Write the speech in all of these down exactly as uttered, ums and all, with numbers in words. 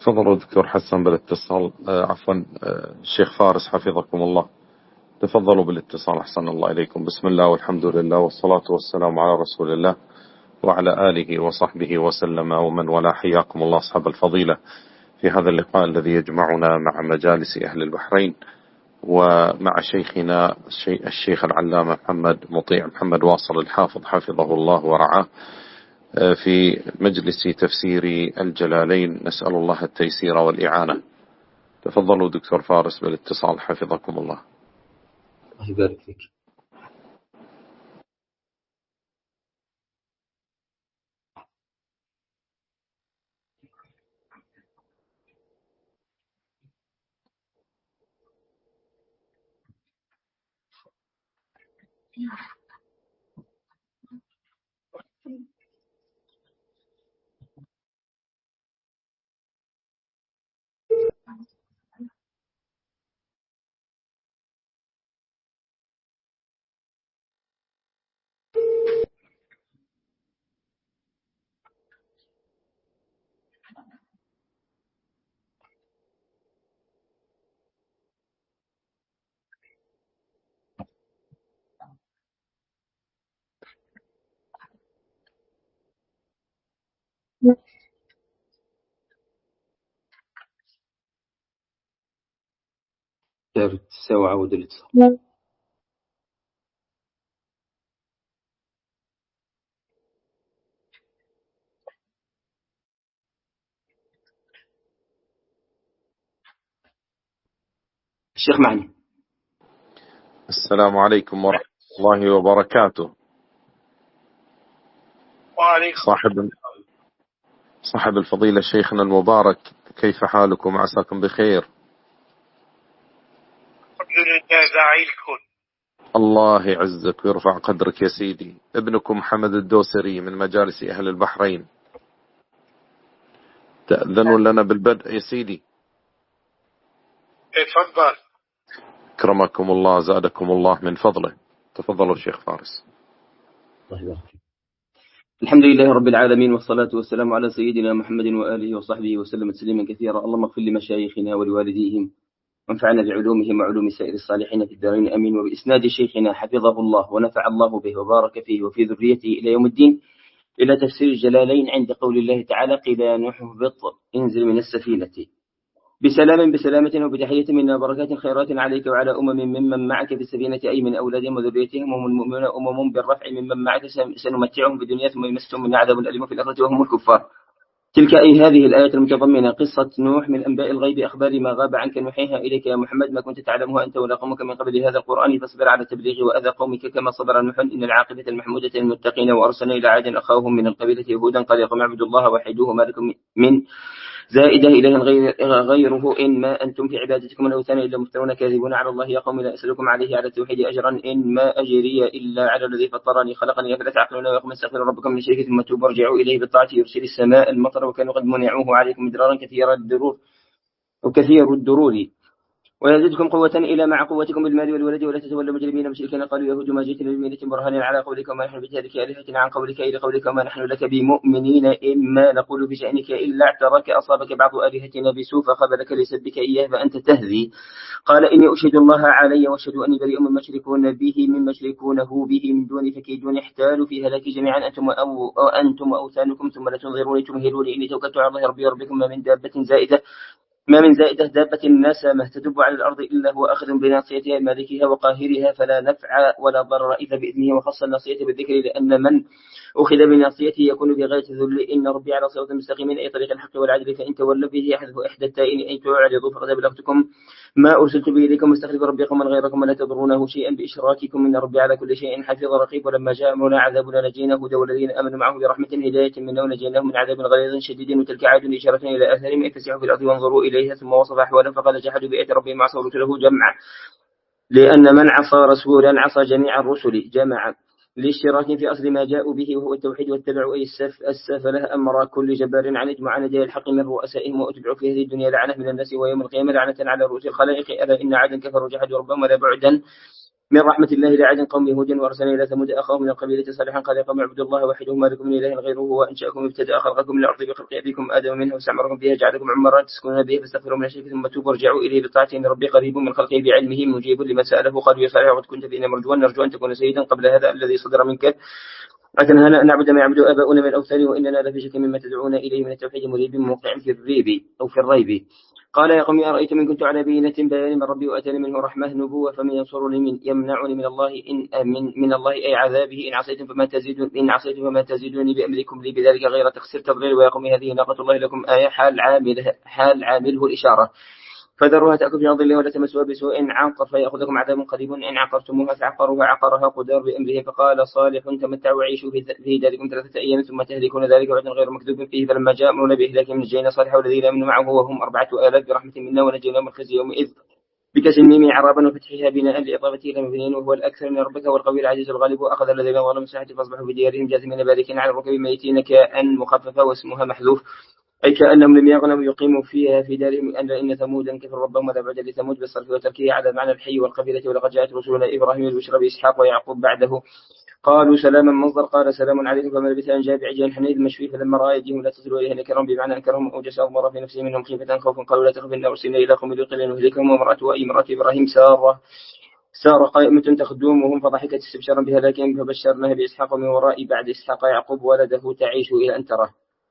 تفضلوا دكتور حسن بالاتصال. آه عفوا آه الشيخ فارس حفظكم الله، تفضلوا بالاتصال. أحسن الله إليكم. بسم الله والحمد لله والصلاة والسلام على رسول الله وعلى آله وصحبه وسلم ومن ولا. حياكم الله أصحاب الفضيلة في هذا اللقاء الذي يجمعنا مع مجالس أهل البحرين ومع شيخنا الشيخ العلامة محمد مطيع محمد واصل الحافظ حفظه الله ورعاه في مجلس تفسير الجلالين. نسأل الله التيسير والإعانة. تفضلوا دكتور فارس بالاتصال حفظكم الله. الله يبارك فيك. تساوي عود الاتصال. الشيخ معنا. السلام عليكم ورحمة الله وبركاته. وعليكم صاحب صاحب الفضيلة شيخنا المبارك، كيف حالكم؟ عساكم بخير. الحمد لله داعي الكل. الله يعزك ويرفع قدرك يا سيدي. ابنكم محمد الدوسري من مجالس أهل البحرين. تأذنوا لنا بالبدء يا سيدي. اتفضل. كرمكم الله زادكم الله من فضله. تفضلوا الشيخ فارس. الله يبارك فيك. الحمد لله رب العالمين والصلاة والسلام على سيدنا محمد وآله وصحبه وسلم تسليما كثيرا. اللهم اغفر لمشايخنا ولوالديهم وانفعنا بعلومهم وعلوم سائر الصالحين في الدارين أمين. وبإسناد شيخنا حفظه الله ونفع الله به وبارك فيه وفي ذريته إلى يوم الدين إلى تفسير الجلالين عند قول الله تعالى: قيل نوح اهبط انزل من السفينة بسلام بسلامة وبتحية منا بركات خيرات عليك وعلى أمم ممن معك في السفينة، أي من أولادهم وذريتهم وهم المؤمنون أمم بالرفع ممن معك سنمتعهم في الدنيا ثم يمسهم من عذاب أليم في الآخرة وهم الكفار. تلك أي هذه الآية المتضمنة قصة نوح من أنباء الغيب، أخبار ما غاب عنك نوحيها إليك يا محمد، ما كنت تعلمها أنت ولا قومك من قبل هذا القرآن، فاصبر على التبليغ وأذى قومك كما صبر نوح، إن العاقبة المحمودة للمتقين. وأرسلنا إلى عاد أخاهم من القبيلة يهودا قال يا قوم اعبدوا الله وحيدوه ما لكم من زائدة إله غير غيره إن ما أنتم في عبادتكم الأوثان إلا مفترون كاذبون على الله. يا قوم لا أسألكم عليه على التوحيد أجرا إن ما أجري إلا على الذي فطرني خلقني أفلا تعقلون. يا قوم استغفروا ربكم من شرك ثم توبوا ارجعوا إليه بالطاعة يرسل السماء المطر وكانوا قد منعوه عليكم مدرارا كثير الدرور وكثير الدرور ويزدكم قوة إلى مع قوتكم بالمال والولد ولا تتولوا مجرمين مشركين. قالوا يهود ما جئتنا بمينة برهان على قولك وما نحن بتارك آلهتنا عن قولك إلى قولك وما نحن لك بمؤمنين إما نقول بشأنك إلا اعتراك أصابك بعض آلهتنا بسوء فخبلك لسبك إياه فأنت تهذي. قال إني أشهد الله علي وأشهد أني بريء مما تشركون به من مشركونه به من دون فكيدون احتالوا في هلاك جميعا أنتم أو, أو أنتم وأوثانكم ثم لا تنظروني تمهلوني إني توكلت على الله ربي وربكم ما من دابة زائدة ما من زائدة دابة النسمة تدب على الأرض إلا هو أخذ بناصيتها مالكها وقاهرها فلا نفع ولا ضرر إذا بإذنه. وخص الناصية بالذكر لأن من أخذ بناصيته يكون بغاية الذل. إن ربي على صراط مستقيم أي طريق الحق والعدل، فإن تولوا به يحذف إحدى التائين أي تعرضوا فقد أبلغتكم ما أرسلت به إليكم واستخلف ربي قوما غيركم ولا تضرونه شيئا بإشراككم إن ربي على كل شيء حفيظ رقيب. ولما جاء أمرنا عذابنا نجينا هودا والذين آمنوا معه برحمة هداية منا ونجيناهم من عذاب غليظ شديد. وتلك عاد إشارة إلى آثارهم أي فسحوا في الأرض وانظروا إليها. ثم وصف أحوالهم فقال جحدوا بآيات ربهم وعصوا رسله جمعا، لأن من عصى رسولا عصى جميع الرسل جمعا لاشتراك في أصل ما جاءوا به وهو التوحيد واتبعوا أي السف السفله أمر كل جبار عنيد معاند الحق من رؤسائهم وأتبعوا في هذه الدنيا لعنة من الناس ويوم القيامة لعنة على رؤوس الخلائق. ألا إن عادا كفروا جحدوا ربهم ولا بعدا من رحمة الله لعاد قوم هود وأرسلنا إلى ثمود أخاهم من القبيلة صالحا قال يا قوم اعبدوا الله وحده ما لكم من إله غيره هو أنشأكم وابتدأ خلقكم من الأرض بخلق أبيكم آدم منه واستعمركم فيها جعلكم عمرا تسكنون به فاستغفروا من الشرك ثم توبوا وارجعوا إليه بطاعة إن ربي قريب من خلقه بعلمه مجيب لما سأله. قالوا يا صالح وقد كنت فينا مرجوا نرجو أن تكون سيدا قبل هذا الذي صدر منك أتنهانا أن نعبد ما يعبد آباؤنا من الأوثان وإننا لفي شك مما تدعونا إليه من التوحيد مريب موقع في الريب أو في الريب. قال يا قوم أرأيتم إن كنت على بينة بيان من ربي وأتاني منه رحمة نبوة فمن ينصرني من يمنعني من الله إن من, من الله أي عذابه إن عصيتم فما تزيدون إن عصيتم فما تزيدوني بأمركم لي بذلك غير تقصير تضليل. ويا قوم هذه ناقة الله لكم آية حال عامله حال عامله الإشارة فذروها تأكل في أرض الله ولا تمسوها بسوء إن عقر فيأخذكم عذاب قريب إن عقرتموها فعقروها عقرها قدر بأمره. فقال صالح تمتعوا وعيشوا في داركم ثلاثة أيام ثم تهلكون ذلك وعد غير مكذوب فيه. فلما جاء أمرنا بإهلاكهم نجينا صالح والذين آمنوا معه وهم أربعة آلاف برحمة منا ونجيناهم من خزي يومئذ بكسر الميم عرابا وفتحها بناء لإضافته إلى مبنين وهو الأكثر من ربك والقوي العزيز الغالب. وأخذ الذين ظلموا الساحة فأصبحوا بديارهم جاثمين باركين على الركب ميتين كأن مخففة واسمها محذوف أي كأنهم لم يغنموا يقيموا فيها في دارهم أن إن ثمودا كفر ربهم وذا بعد لثمود بالصرف وتركيه على معنى الحي والقبيلة. ولقد جاءت رسلنا إبراهيم البشرى بإسحاق ويعقوب بعده قالوا سلاما مصدر قال سلام عليكم فما لبث أن جاء بعجل حنيذ مشوي فلما رأى أيديهم لا تصل إليه نكرهم بمعنى أنكرهم أوجس أضمر في نفسه منهم خيفة خوفا قالوا لا تخف إنا أرسلنا إلى قوم لوط لنهلكهم وامرأته أي امرأة إبراهيم سارة سارة قائمة تخدمهم فضحكت استبشارا بهلاكهم فبشرناها بإسحاق من وراء بعد إسحاق يعقوب ولده تعيش إلى أن تراه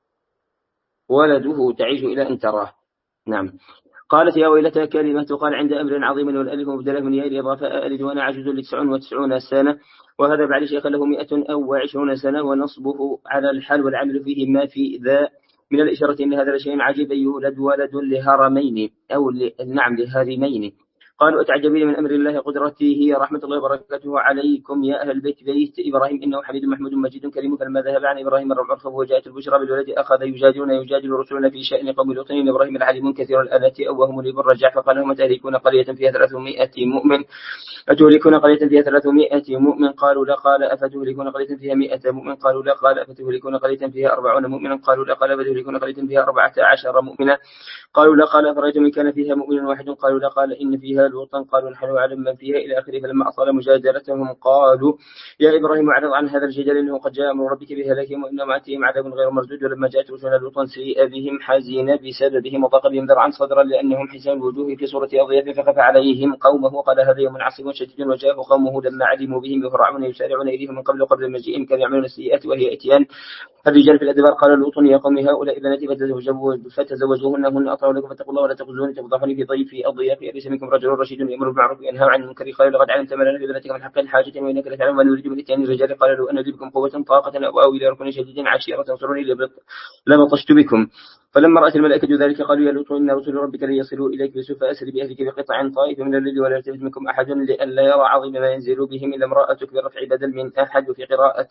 ولده تعيش إلى أن تراه. نعم. قالت يا ويلتى كلمة تقال عند أمر عظيم والألف مبدلة من ياء الإضافة ألد وأنا عجوز لتسع وتسعون سنة وهذا بعد شيخ له مئة أو عشرون سنة ونصبه على الحال والعمل فيه ما في ذا من الإشارة إن هذا لشيء عجيب يولد ولد لهرمين أو نعم لهرمين. قالوا أتعجبين من أمر الله قدرته هي رحمة الله وبركاته عليكم يا أهل البيت بيت إبراهيم إنه حميد محمود مجيد كريم. فلما ذهب عن إبراهيم الرعب وجاءت البشرى بالولد أخذ يجادلون يجادل رسلنا في شأن قوم لوط إن إبراهيم العليم كثير الآلات أوهم لي بالرجع فقال هم تهلكون قرية فيها ثلاثمائة مؤمن أتهلكون قرية فيها ثلاثمائة مؤمن قالوا لا قال أفتهلكون قرية فيها مائة مؤمن قالوا لا قال أفتهلكون قرية فيها أربعون مؤمنا قالوا لا قال أفتهلكون قرية فيها أربعة عشر مؤمنا قالوا لا قال أفرأيتم إن كان فيها مؤمن واحد قالوا لا قال إن فيها لوطا قالوا نحن أعلم من فيها إلى آخره. فلما أطال مجادلتهم قالوا يا إبراهيم أعرض عن هذا الجدل إنه قد جاء أمر ربك بهلاكهم وإنما آتيهم عذاب غير مردود. ولما جاءت رسلنا لوطا سيء بهم حزين بسببهم وضاق بهم ذرعا صدرا لأنهم حسان الوجوه في صورة أضياف فخاف عليهم قومه قال هذا يوم عصيب شديد وجاءه قومه لما علموا بهم يهرعون يسارعون إليهم من قبل قبل مجيئهم كانوا يعملون السيئات وهي إتيان الرجال في الأدبار. قال لوط يا قوم هؤلاء بناتي فتزوجوهن هن أطهر لكم فاتقوا الله ولا تخزوني تفضحوني في ضيفي أضيافي أليس منكم رجل رشيد يأمر بالمعروف وينهى عن المنكر قال لقد علمت ما لنا في بناتك من حق الحاجة وإنك لتعلم ما نريد من إتيان الرجال قال لو أن لي بكم قوة طاقة أو آوي إلى ركن شديد عشيرة تنصروني لبطشت بكم. فلما رأت الملائكة ذلك قالوا يا لوط إن رسل ربك لن يصلوا إليك بسوء فأسر بأهلك بقطع طائف من الليل ولا يلتفت منكم أحد لئلا يرى عظيم ما ينزل بهم إلا امرأتك برفع بدل من أحد وفي قراءة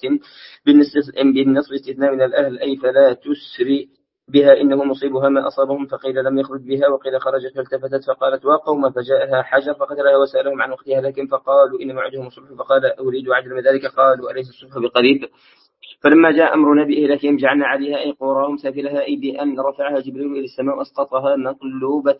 بالنصب استثناء من الأهل أي فلا تسري بها إنه مصيبها ما أصابهم فقيل لم يخرج بها وقيل خرجت فالتفتت فقالت وقوم فجاءها حجر فقتلها وسألهم عن وقتها لكن فقالوا إن موعدهم الصبح فقال أريد عجل من ذلك قالوا أليس الصبح بقريب. فلما جاء أمرنا بإهلاكهم جعلنا عليها أي قراهم سافلها أي بأن رفعها جبريل إلى السماء وأسقطها مقلوبة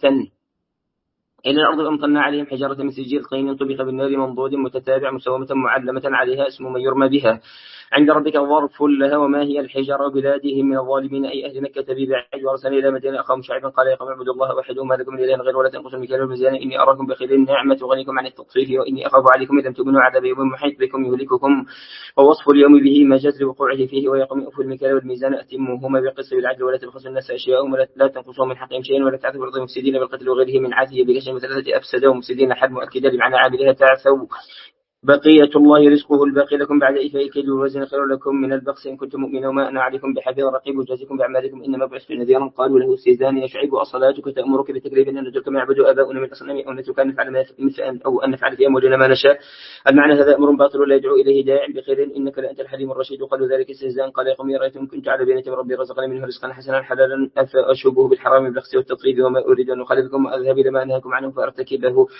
إلى الأرض وأمطرنا عليهم حجارة من سجيل طين طبخ بالنار منضود متتابع مسومة معلمة عليها اسم من يرمى بها عند ربك ظرف لها. وما هي الحجارة بلادهم من الظالمين أي أهل مكة ببعيد وأرسلنا إلى مدينة أخاهم شعيبا قال يا قوم اعبدوا الله وحده ما لكم من إله غيره ولا تنقصوا المكيال والميزان إني أراكم بخير نعمة وغنيكم عن التطفيف وإني أخاف عليكم إذا تؤمنوا عذاب يوم محيط بكم يهلككم ووصف اليوم به ما جاز لوقوعه فيه ويا قوم أوفوا المكيال والميزان أتموهما بالقسط بالعدل ولا تبخسوا الناس أشياءهم ولا لا تنقصوا من حقهم شيئا ولا تعثوا بالأرض مفسدين بالقتل وغيره من عاثية بكشف مثلثة أفسد ومفسدين حد مؤكدا لمعنى عاملها تعثوا بقية الله رزقه الباقي لكم بعد إفاء الكيل والوزن خير لكم من البخس إن كنتم مؤمنين وما أنا عليكم بحفيظ رقيب وجازيكم بأعمالكم إنما بعثت نذيرا. قالوا له استئذان يا شعيب أصلاتك تأمرك بتكليف أن نترك ما يعبد آباؤنا من أصنام أو نترك أن نفعل مثل أو أن نفعل في أمورنا ما نشاء. المعنى هذا أمر باطل ولا يدعو إليه داع بخير إنك لأنت الحليم الرشيد. وقالوا ذلك استهزاء قال يا قوم رأيتم كنت على بينة ربي رزقني منه رزقا حسنا حلالا أفأشوبه بالحرام بالبخس والتطريب وما أريد أن أخالفكم وأذهب إلى ما أنهاكم عنه فأرتكبه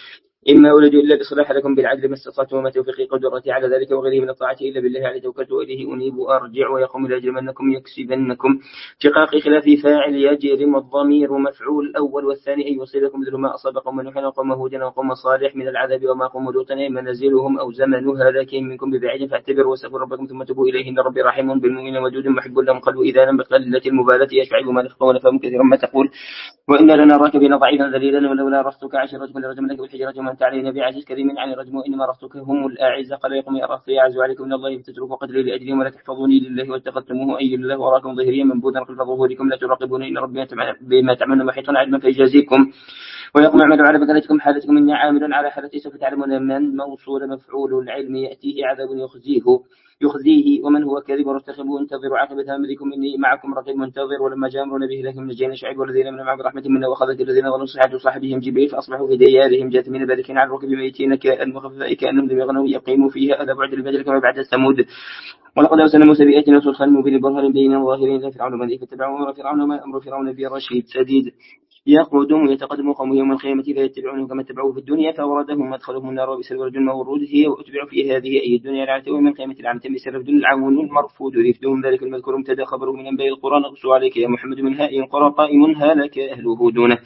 إما أولد إلا بصلاح لكم بالعدل ما استطعتم وما توفيقي قدرتي على ذلك وغيره من الطاعة إلا بالله عليه توكلت وإليه أنيب أرجع ويقوم لا يجرمنكم يكسبنكم شقاق خلاف فاعل يجرم الضمير مفعول الأول والثاني أن يصيبكم مثل ما أصاب قوم نوح وقوم هود وقوم صالح من العذاب وما قوم لوط منازلهم أو زمن هلاكهم منكم ببعيد فاعتبروا واستغفروا ربكم ثم توبوا إليه إن ربي رحيم بالمؤمنين ودود محب لهم قلبوا إذا لم بقلة المبالاة يشعب ما نفقه ونفهم كثيرا ما تقول وإنا لنراك بنا ضعيفا ذليلا ولولا رفضك عشيرتك لرجمناك بالحجرة وما أنت علينا بعزيز كريم عن الرجم وإنما رفضك هم الأعز قال يقوم يا رفضي يعز عليكم من الله فتتركوا قدري لأجلهم ولا تحفظوني لله واتخذتموه أي لله وراكم ظهريا منبوذا خلف ظهوركم لا تراقبون إن ربي بما تعملون محيط علما فيجازيكم ويقوم يعمل على بكرتكم حالتكم إني عامل على حالتي سوف تعلمون من موصول مفعول العلم يأتيه عذاب يخزيه يخزيه ومن هو كاذب وارتخب وانتظروا عاقبة أمركم إني معكم رقيب منتظر ولما جاء أمرنا به لكن نجينا شعيب والذين من معه برحمة منا وأخذت الذين ظلموا صيحة صاحبهم جبريل فأصبحوا في ديارهم جاثمين باركين على الركب ميتين كأنهم كأنهم لم يغنوا يقيموا فيها هذا بعد البدر كما بعد ثمود ولقد أرسلنا موسى بآياتنا وسلطان مبين برهان بين الظاهرين فرعون من فتبعوا أمر فرعون وما أمر فرعون برشيد سديد يقعدون ويتقدم قوم يوم القيامة فيتبعونه كما اتبعوه في الدنيا فأوردهم مدخلهم النار وبئس الورد المورود هي وأتبعوا في هذه أي الدنيا لعنة ومن القيامة لعنة بسبب العون المرفود رفدهم ذلك المذكور مبتدا خبره من أنباء القرى نقص عليك يا محمد من هاء القرى قائم هلك أهله دونه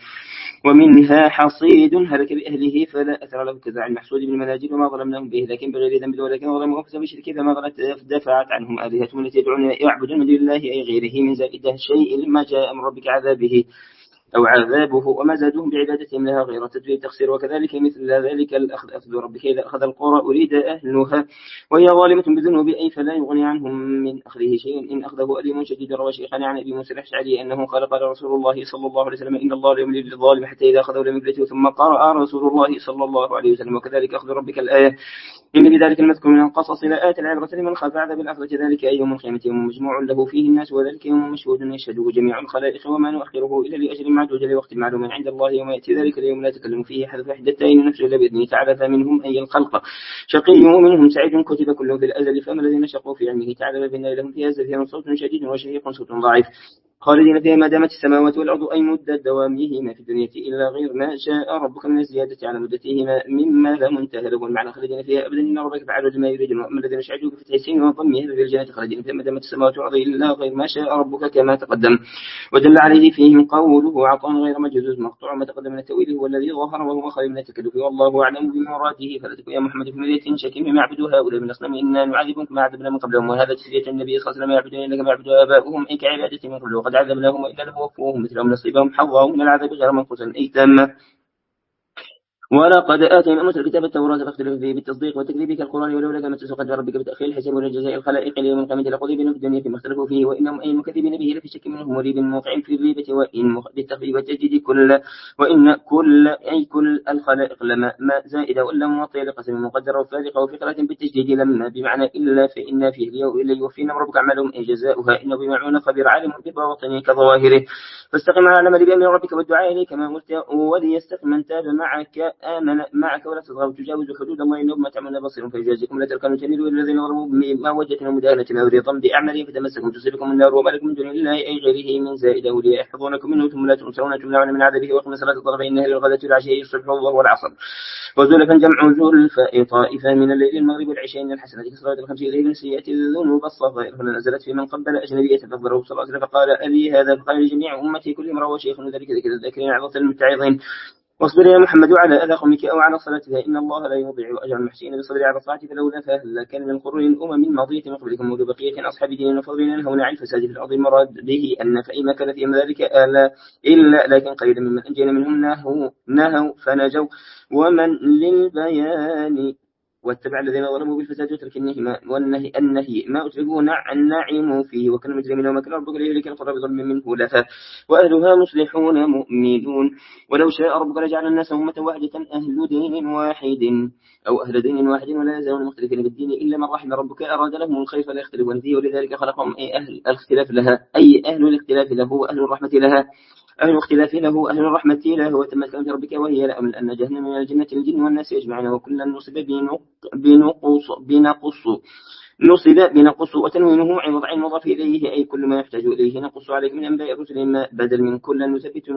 ومنها حصيد هلك بأهله فلا أثر له كذا عن محسود بن المناجل وما ظلمناهم به لكن بغير ذنب ولكن ظلموا أنفسهم بشرك فما غلت دفعت عنهم آلهتهم التي يدعون يعبدون من دون الله أي غيره من زائده شيء لما جاء أمر ربك عذابه أو عذابه وما زادوهم بعبادتهم لها غير تدوير تقصير وكذلك مثل ذلك الأخذ أخذ ربك إذا أخذ القرى أريد أهلها وهي ظالمة بذنوب أي فلا يغني عنهم من أخذه شيء إن أخذه أليم شديد روى شيخنا عن أبي موسى الأشعري أنه قال قال رسول الله صلى الله عليه وسلم إن الله لا يملي للظالم حتى إذا أخذه لم يفلته ثم قرأ رسول الله صلى الله عليه وسلم وكذلك أخذ ربك الآية إن بذلك المذكور من القصص لآت العبرة لمن خاف عذاب الآخرة ذلك أي يوم القيامة يوم مجموع له فيه الناس وذلك يوم مشهود يشهده جميع الخلائق وما نؤخره إلا لأجل معدود لوقت معلوم عند الله يوم يأتي ذلك اليوم لا تكلم فيه حذف حدتين نفسه إلا بإذنه تعالى فمنهم أي الخلق شقي ومنهم سعيد كتب كله بالأزل فأما الذين شقوا في علمه تعالى فإن لهم فيها زفير صوت شديد وشهيق صوت ضعيف خالدين فيها ما دامت السماوات والأرض أي مدة دوامهما في الدنيا إلا غير ما شاء ربك من الزيادة على مدتهما مما لا منتهى له والمعنى خالدين فيها أبدا إن ربك فعل ما يريد وأما الذين شهدوا بفتح السين وضمها في الجنة خالدين فيها ما دامت السماوات والأرض إلا غير ما شاء ربك كما تقدم ودل عليه فيهم قوله عطاء غير مجزوز مقطوع ما تقدم من التأويل هو الذي ظهر وهو خير من التكلف والله أعلم بمراده فلا تكن يا محمد في مدينة شك مما يعبدوا هؤلاء من أصنام إنا نعذبهم كما عذبنا من قبلهم وهذا تسلية النبي صلى الله عليه وسلم يعبدون كما يعبدوا آباؤهم أي كعبادة من قبل وقد عذبناهم وإلا وفوهم مثلهم نصيبهم حظهم من العذاب غير منقوصا أي تامة ولقد آتينا موسى الكتاب التوراة فاختلف فيه بالتصديق والتكذيب كالقرآن ولولا كما تسوقت ربك بتأخير الحساب والجزاء الخلائق ليوم القيامة لقضي بينهم في الدنيا فيما اختلفوا فيه وإنهم أي المكذبين به لفي شك منه مريب موقع في الريبة وإن بالتخفيف والتجديد كل وإن كل أي كل الخلائق لما ما زائدة ولا معطية لقسم مقدرة وفارقة وفقرة بالتجديد لما بمعنى إلا فإن فيه اليوم إلا يوفينا ربك أعمالهم أي جزاؤها إنه بمعنى خبير عالم بباطنه كظواهره فاستقم على العمل بأمر ربك والدعاء إليه كما قلت وليستقم من تاب معك آمن معك ولا تطغوا تجاوزوا حدود الله إنه ما تعملون بصير فيجازيكم لا تركنوا تميلوا إلى الذين ظلموا ما وجدتم مداهنة أو رضا بأعمالهم فتمسكم تصيبكم النار وما لكم من دون الله أي غيره من زائده ليحفظونكم منه ثم لا تنصرون تمنعون من عذابه وقم صلاة الطرفين النهار للغداة والعشي الصبح والظهر والعصر وزلفا جمع زلفاء طائفة من الليل المغرب والعشاء من الحسنة كصلاة الخمس إليه سيئة الذنوب الصغائر فنزلت في من قبل أجنبية فأخبره صلى الله عليه وسلم فقال أبي هذا فقال لجميع أمتي كل امرأة وشيخ ذلك ذكر الذاكرين عظة المتعظين واصبر يا محمد على أذى قومك أو على صلاتها إن الله لا يضيع أجر المحسنين بالصبر على الطاعة فلولا فهل كان من قرون الأمم ماضية من قبلكم وذو بقية أصحاب دين وفضل ينهون عن الفساد في الأرض المراد به أن فإما كان فيهم ذلك آلا إلا لكن قليلا ممن أنجينا منهم نهوا نهوا فنجوا ومن للبيان واتبع الذين ظلموا بالفساد وترك النهي والنهي النهي ما أتركوه النعيم فيه وكان مجرمين وما كان ربك ليهلك القرى بظلم منه لها وأهلها مصلحون مؤمنون ولو شاء ربك لجعل الناس أمة واحدة أهل دين واحد أو أهل دين واحد ولا يزالون مختلفين بالدين إلا من رحم ربك أراد لهم الخير فلا يختلفون فيه ولذلك خلقهم أي أهل الاختلاف لها أي أهل الاختلاف له وأهل الرحمة لها أهل الاختلاف له أهل الرحمة له وتمت كلمة ربك وهي لأمل أن جهنم من الجنة الجن والناس يجمعون وكلا نصب بنقص بنقص نصب بنقص وتنوينه عوض عن المضاف إليه أي كل ما يحتاج إليه نقص عليك من أنباء الرسل ما بدل من كل نثبت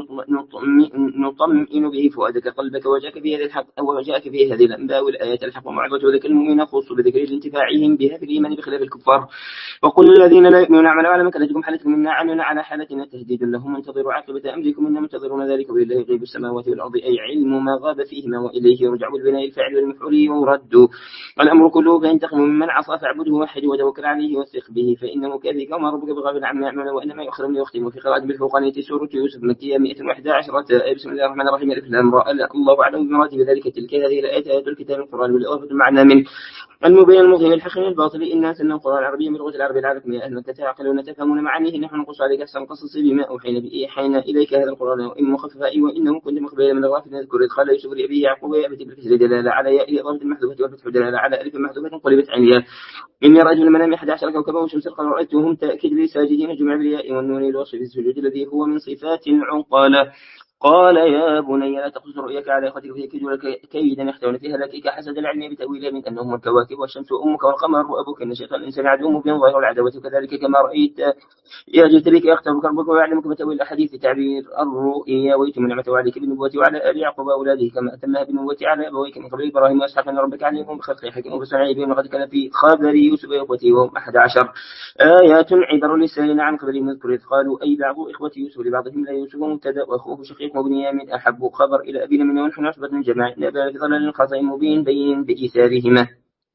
نطمئن به فؤادك قلبك وجاءك في هذه الحق وجاءك في هذه الأنباء والآيات الحق وموعظة وذكر المؤمنين نخص بذكر لانتفاعهم بها في الإيمان بخلاف الكفار وقل للذين لا يؤمنون اعملوا على مكانتكم حالتكم منا عملنا على حالتنا تهديد لهم انتظروا عاقبة أمركم إنما منتظرون ذلك ولله غيب السماوات والأرض أي علم ما غاب فيهما وإليه يرجع البناء الفاعل والمفعول يرد الأمر كله فإن تخم ممن عصى فاعبده وحده وتوكل عليه وثق به فإنه كافيك وما ربك بغافل عما يعملون وإنما يؤخر ليختم وفي قراءة بالفوقانية سورة يوسف مكية مئة وإحدى عشرة بسم الله الرحمن الرحيم ألف لام راء الله أعلم بمراتب ذلك تلك هذه الآيات آيات الكتاب القرآن والإضافة المعنى من المبين المظهر الحق من الباطل إن سنة القرآن العربية من لغة العرب العربية يا أهل تتعقلون تفهمون معانيه نحن نقص عليك أحسن قصص بما أوحينا به حين إليك هذا القرآن وإن مخففا وإنه كنت مخبرا من الغافل نذكر إذ قال يوسف لأبيه يعقوب يا أبت بالكسر دلالة على ياء الإضافة المحذوفة والفتح دلالة على ألف محذوفة قلبت عن ياء إني رأيت المنام أحد عشر كوكبا وشمسا قد رأيتهم تأكيد لي ساجدين جمع بالياء والنون الوصف السجود الذي هو من صفات عقال قال يا بني لا تقصد رؤيك على اخوتك فيكيدوا لك كيدا يخدعون فيها لكيك حسد العلم بتاويله من انهم الكواكب والشمس امك والقمر وابوك ان شيطان الانسان عدو مبين ظاهر العداوه كذلك كما رايت يجتبيك يختبرك ربك ويعلمك بتاويل الاحاديث تعبير الرؤيا ويتم نعمته عليك بالنبوه وعلى ال يعقوب اولاده كما اتمها بالنبوه على ابويك من قبل ابراهيم واسحاق ان ربك عليهم بخلقه حكيم وبصنعه بهم وقد كان في خبر يوسف واخوته وهم احد عشر ايات عبر لسان عن قبلهم اذكر اذ قالوا اي بعض اخوه يوسف لبعضهم لا يوسف مبتدا واخوه شقيق وبنيامين احب خبر إلى أبينا من ونحن عصبة من جماعة نبال في ضلال خطأ مبين بين بإيثارهما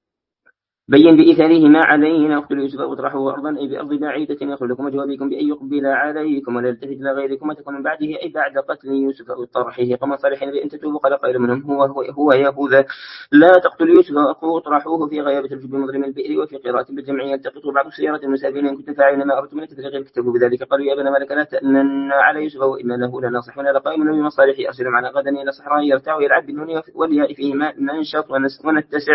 بين بإيثارهما علينا اقتلوا يوسف واطرحوه أرضا أي بأرض بعيدة يخل لكم جوابكم بأن يقبل عليكم ولا يلتفت إلى غيركم وتكون من بعده أي بعد قتل يوسف أو طرحه قام صالحين بأن تتوبوا قال قائل منهم هو هو, هو يهوذا لا تقتلوا يوسف وأخوه اطرحوه في غيابة الجب مظلم البئر وفي قراءة بالجمع يلتقطوا بعض سيارة المسافرين إن كنتم فاعلين ما أردتم من تفريغ كتبوا بذلك قالوا يا ابن مالك لا تأمنن على يوسف وإنا له لناصحون لقائم من مصالحه أرسل معنا غدا إلى صحراء يرتع ويلعب بالنون والياء فيهما ننشط ونتسع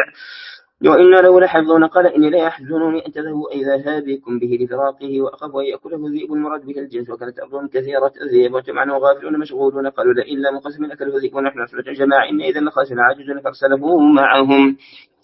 وإنا له لحفظون قال إني لا يحزنني أن تذهبوا أي ذهابكم به لفراقه وأخاف أن يأكله الذئب المراد به الجنس وكانت أرض كثيرة الذئب وجمعنا غافلون مشغولون قالوا لا إلا منقسم أكله الذئب ونحن عشرة جماعة إن إذا لخاسرون عاجزون فأرسله معهم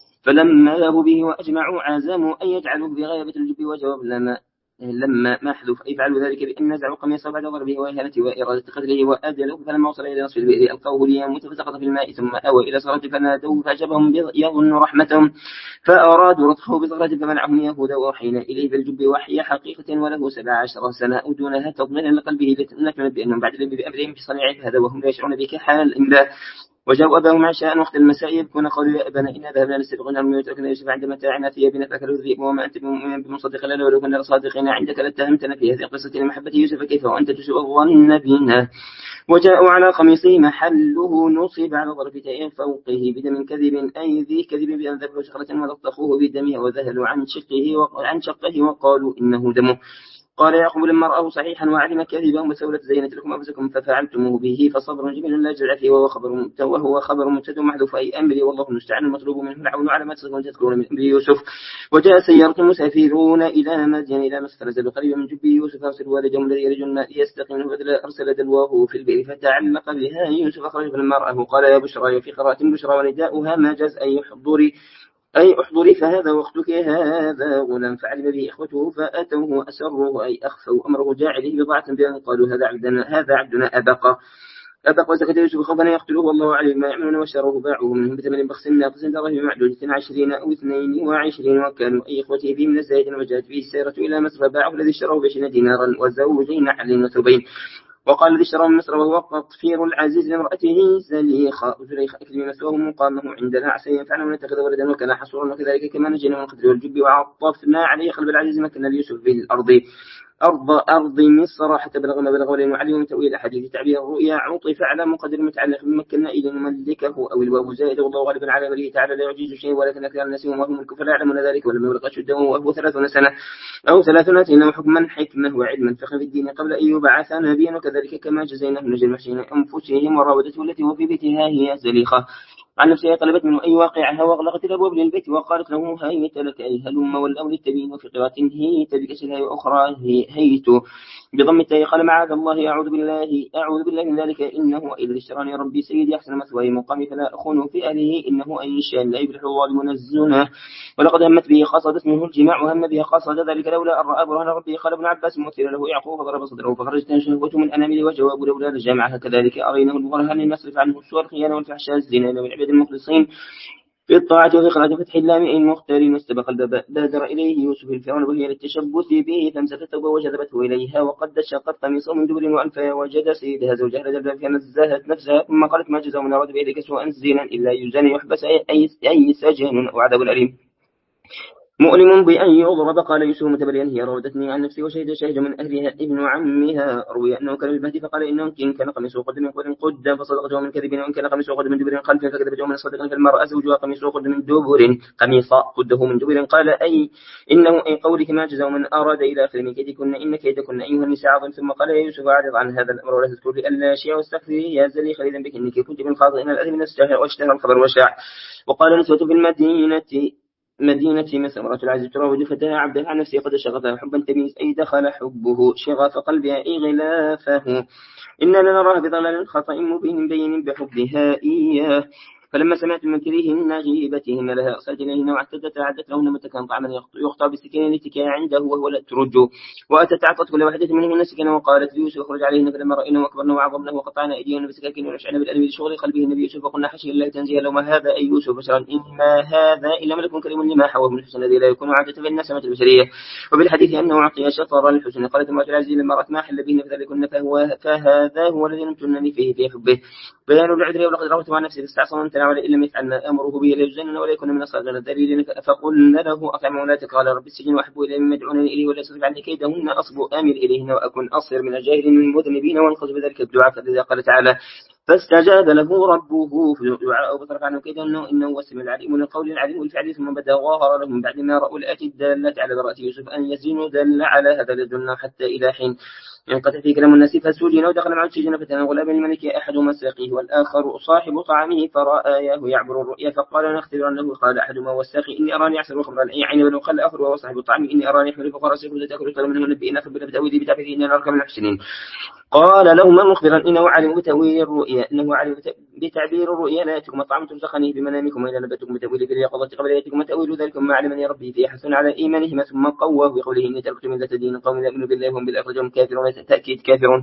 فلما ذهبوا به وأجمعوا عزموا أن يجعلوه بغاية الجب وجواب لما لما محذوف أي فعلوا ذلك بأن نزعوا قميصه بعد ضربه وإهانته وإرادة قتله وأدله فلما وصل إلى نصف البئر ألقوه ليموت فسقط في الماء ثم أوى إلى صخرة فنادوه فأجابهم يظن رحمتهم فأرادوا رتقه بصخرة فمنعهم يهوذا وأوحينا إليه بالجب وحي حقيقة وله سبع عشر سنة دونها تضمن لقلبه لتنكمل بأنهم بعد ذنب بأمرهم في صنيع هذا وهم لا يشعرون بك حال الإملاء وجاءوا أباهم عشاء وقت المساء يبكون قالوا يا أبانا إنا ذهبنا نستبقون هم ويتركنا يوسف عند متاعنا في ثيابنا فأكلوا الذئب وما أنت بمصدق لنا ولو كنا صادقين عندك لاتهمتنا في هذه القصة لمحبة يوسف كيف وأنت تسوء الظن بنا وجاءوا على قميصه محله نصب على ظرف تاء فوقه بدم كذب أي ذي كذب بأن ذبحوا شخرة ولطخوه بدمه وذهلوا عن شقه وعن شقه وقالوا إنه دمه قال يعقوب لما رآه صحيحا وعلم كذبا وسولت زينت لكم أنفسكم ففعلتموه به فصبر جميل لا جزع فيه وهو خبر وهو خبر مبتدا محذوف أي أمري والله المستعان المطلوب منه العون على ما تذكرون من أمر يوسف وجاء سيارة مسافرون إلى مدين إلى مصر فنزلوا قريبا من جب يوسف أرسلوا والدهم الذي يرجو الماء يستقيم أرسل دلواه في البئر فتعلق بها يوسف أخرج فلما رآه قال يا بشرى وفي قراءة بشرى ونداؤها ما جاز أي حضوري أي أحضري فهذا وقتك هذا غلام فعلم به إخوته فأتوه أسروه أي أخفوا أمره جاعله بضاعة بأن قالوا هذا عبدنا هذا عبدنا أبقى أبقى وسكت يوسف خوفا يقتلوه والله عليم ما يعملون وشروه باعوه منهم بثمن بخس ناقص درهم معدود اثنين عشرين أو اثنين وعشرين وكانوا أي إخوته فيه من الزاهد وجاءت به السيرة إلى مصر فباعه الذي اشتروه بعشرين دينارا وزوجين حل وثوبين وقال الذي اشترى من مصر وهو قطفير العزيز لامرأته زليخة زليخة أكل مسواه مقامه عندنا عسى ينفعنا ونتخذ ولدا وكان حصورا وكذلك كما نجينا من القدر والجب وعطفنا عليه قلب العزيز مكنا ليوسف في الأرض أرض أرض مصر حتى بلغ ما بلغ ولين وعلم من تأويل أحاديث تعبير الرؤيا عطف على مقدر متعلق بمكنا إلى نملكه أو الواو زائد والله غالبا على أمره تعالى لا يعجز شيء ولكن أكثر الناس وهم الكفر يعلمون ذلك ولم يبلغ أشده وهو ثلاثون سنة أو ثلاثون سنة حكما حكمة وعلما فخذ الدين قبل أن يبعث نبيا وكذلك كما جزيناه نجي المحسنين أنفسهم وراودته التي هو في بيتها هي زليخة عن نفسها طلبت منه أن يواقعها وأغلقت الأبواب للبيت وقالت له هيت لك أي هلم والأمر التبين. وفي قراءة هيت بكسرها وأخرى هيت بضم التاء قال معاذ الله أعوذ بالله أعوذ بالله من ذلك إنه إذ اشتراني ربي سيدي أحسن مثواي مقامي فلا أخونه في أهله إنه أن شاء لا يفلح الظالمون الزنا. ولقد همت به قصدت منه الجماع وهم به قصد ذلك لولا أن رأى برهان ربه. قال ابن عباس مثل له يعقوب فضرب صدره فخرجت شهوته من أنامله وجواب لولا لجامعها كذلك أرينه البرهان لنصرف عنه السوء الخيانة والفحشاء الزنا من عباد المخلصين في الطاعة وفي قراءة فتح اللام إن مختار واستبق الباب بادر إليه يوسف الفرعون وهي للتشبث به فامسكته وجذبته إليها وقد شقت قميصه من دبر وأنفها وجد سيدها زوجها لدى فنزهت نفسها ثم قالت ما جزاء من أراد بيدك سوءا زينا إلا يزني يحبس أي, أي سجن أو عذاب أليم مؤلم بأن يضرب. قال يوسف متبرئا هي راودتني عن نفسي وشهد شاهد من أهلها ابن عمها روي أنه كان بالمهدي فقال إنه إن كان قميصه قد من قد قد فصدقته من كذب وإن كان قميصه قد من دبر خلف فكذبته من صدق فالمرأة زوجها قميصه قد من دبر قميص قده من دبر. قال أي إنه أي قولك ما جزاء من أراد إلى آخر من كيدكن إن كيدكن أيها النساء عظيم. ثم قال يا يوسف أعرض عن هذا الأمر ولا تذكر لي ألا شيء واستغفري يا زلي خليلا بك إنك كنت من خاطئين الأثم واشتهر الخبر وشاع. وقال نسوة في المدينة مدينة مسمرة العزيز تراود فتاها عبدها عن نفسه قد شغفها حبا تميز أي دخل حبه شغف قلبها أي غلافه إننا نراها بضلال خطأ مبين بين بحبها إياه. فلما سمعت من كريهن غيبتهن لها أرسلت إليهن واعتدت أعدت لهن متكا طعما يقطع بالسكين التي عنده وهو لا ترج وأتت عطت كل واحدة منهن سكينا وقالت ليوسف اخرج عليهن فلما رأينا وأكبرنا وعظمنا وقطعنا أيديهن بسكاكين ونشعنا بالألم بشغل قلبه النبي يوسف وقلنا حشي الله تنزيه لو ما هذا أي يوسف بشرا إما هذا إلا ملك كريم لما حواه من الحسن الذي لا يكون عادة في النسمة البشرية. وبالحديث أنه أعطي شطر الحسن. قالت امرأة العزيز لما رأت ما حل بهن فذلكن فهو فهذا هو الذي نمتنني فيه في حبه بيان العذر. ولقد روت عن نفسي فاستعصى وان تناول إن لم يفعلنا أمره به ليجزن ولا يكون من الصاغرين الذليل. فقلنا له أطعم ولا قال رب السجن وأحب إليه مما يدعونني إليه ولا يصرف عني كيدهن أصب آمل إليهن وأكون أصير من الجاهلين من المذنبين وانقذ بذلك الدعاء. فلذا قال تعالى فاستجاب له ربه في دعاء وبصرف عنه كيدهن إنه هو السميع العليم من القول العليم والفعل. ثم بدا ظاهر لهم بعد ما رأوا الآتي الدالة على براءة يوسف أن يزنوا دل على هذا لدنا حتى إلى حين ينقطع في كلام الناس فسجن ودخل معه السجن فتناول غلام الملك أحدهما ساقيه والآخر صاحب طعامه فرآياه يعبر الرؤيا فقال نختبر أنه قال أحدهما والساقي إني أراني أعصر خمرا أي عين بل وقال الآخر وهو صاحب الطعام إني أراني أحمل فقال سيكون تأكل قال منه نبئنا فبلا بتأويله بتعبيره إننا نراك من المحسنين. قال لهما مخبرا إنه علم بتأويل الرؤيا إنه علم بتعبير الرؤيا لا يأتكم طعام ترزقني بمنامكم وإلا نبأتكم بتأويله في اليقظة قبل يأتكم تأويل ذلك ما علمني ربي في حسن على إيمانهما ثم قوى بقوله إني تركت من ذات دين قوم لا يؤمنوا بالله وهم بالآخرة هم كافرون تأكيد كافرون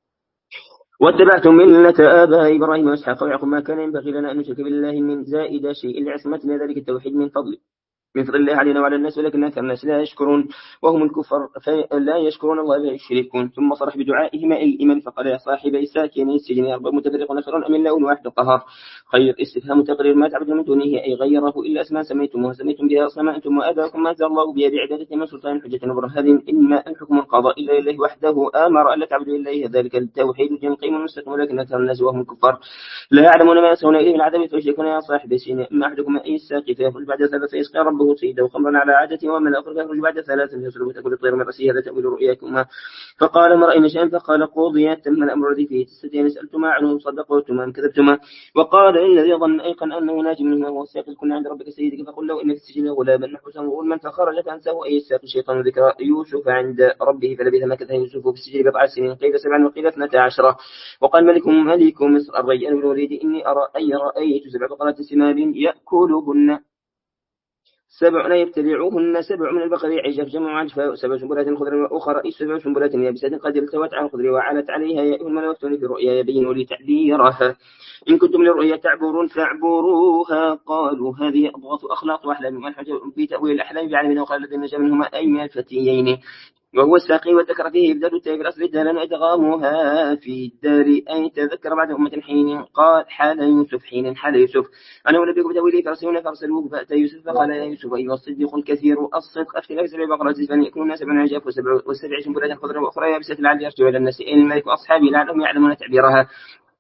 واتبعتم ملة آباء إبراهيم وإسحاق ويعقوب ما كان ينبغي لنا أن نشرك بالله من زائد شيء لعصمتنا ذلك التوحيد من فضل من فضل الله علينا وعلى الناس ولكن أكثر الناس لا يشكرون وهم الكفر فلا يشكرون الله ويشركون. ثم صرح بدعائهما الإيمان فقال يا صاحبي ساكني السجن أرباب متفرقون خير أم الله واحد قهار خير استفهام تقرير ما تعبد من دونه أي غيره إلا أسماء سميتموها سميتم بها أصناما أنتم وآباؤكم ما أنزل الله بها بعبادة من سلطان حجة وبرهان إنما الحكم القضاء إلا لله وحده آمر ألا تعبدوا إلا إياه ذلك التوحيد دين قيم مستقيم ولكن أكثر الناس وهم الكفار لا يعلمون ما يسعون إليه من العذاب فيشركون يا صاحبي السجن أما أحدكم أي الساقي فيخرج بعد ثلاث فيسقي ربه سيده خمرا على عادته ومن الآخر فيخرج بعد ثلاث فيصلب تأكل الطير من رأسه هذا تأويل رؤياكما. فقال ما رأينا شيئا فقال قضي تم الأمر الذي فيه تستدين سألتما عنه صدقتما أم كذبتما. وقال إن الذي ظن أيقن أنه ناج منه وهو الساقي كنا عند ربك سيدك فقل له إن في السجن غلاما محبوسا غلما فخرج فأنساه أي الساقي الشيطان ذكر يوسف عند ربه فلبث مكث يوسف في السجن بضع سنين قيل سبعا وقيل اثنتا عشرة. وقال ملك ملك مصر الريان بن الوليد إني أرى أي رأيت سبع بقرات سمان يأكلهن سبع لا يبتلعوهن سبع من البقر عجاف جمع عجفاء سبع سنبلات خضر وأخرى سبع سنبلات يابسات قد التوت عن خضر وعلت عليها يا أيها الملائكة في رؤيا يبينوا لي تعبيرها إن كنتم للرؤيا تعبرون فاعبروها. قالوا هذه أضغاث أخلاق وأحلام والحجر في تأويل الأحلام بعلمنا وقال الذين نجا منهما أي من الفتيين وهو الساقي وذكر فيه إبدال التاء بالأصل الدالة إدغامها في الدار أي تذكر بعد أمة حين قال حال يوسف حين حال يوسف أنا ونبيكم بتأويله فرسلون فارسلوه فأتى يوسف فقال يا يوسف أيها الصديق الكثير الصدق أفتنا بسبع بقرات فأن يكون الناس سبع عجاف وسبع وسبع سنبلات خضر وأخرى يابسة لعل يرجع إلى الناس إن الملك وأصحابه لعلهم يعلمون تعبيرها.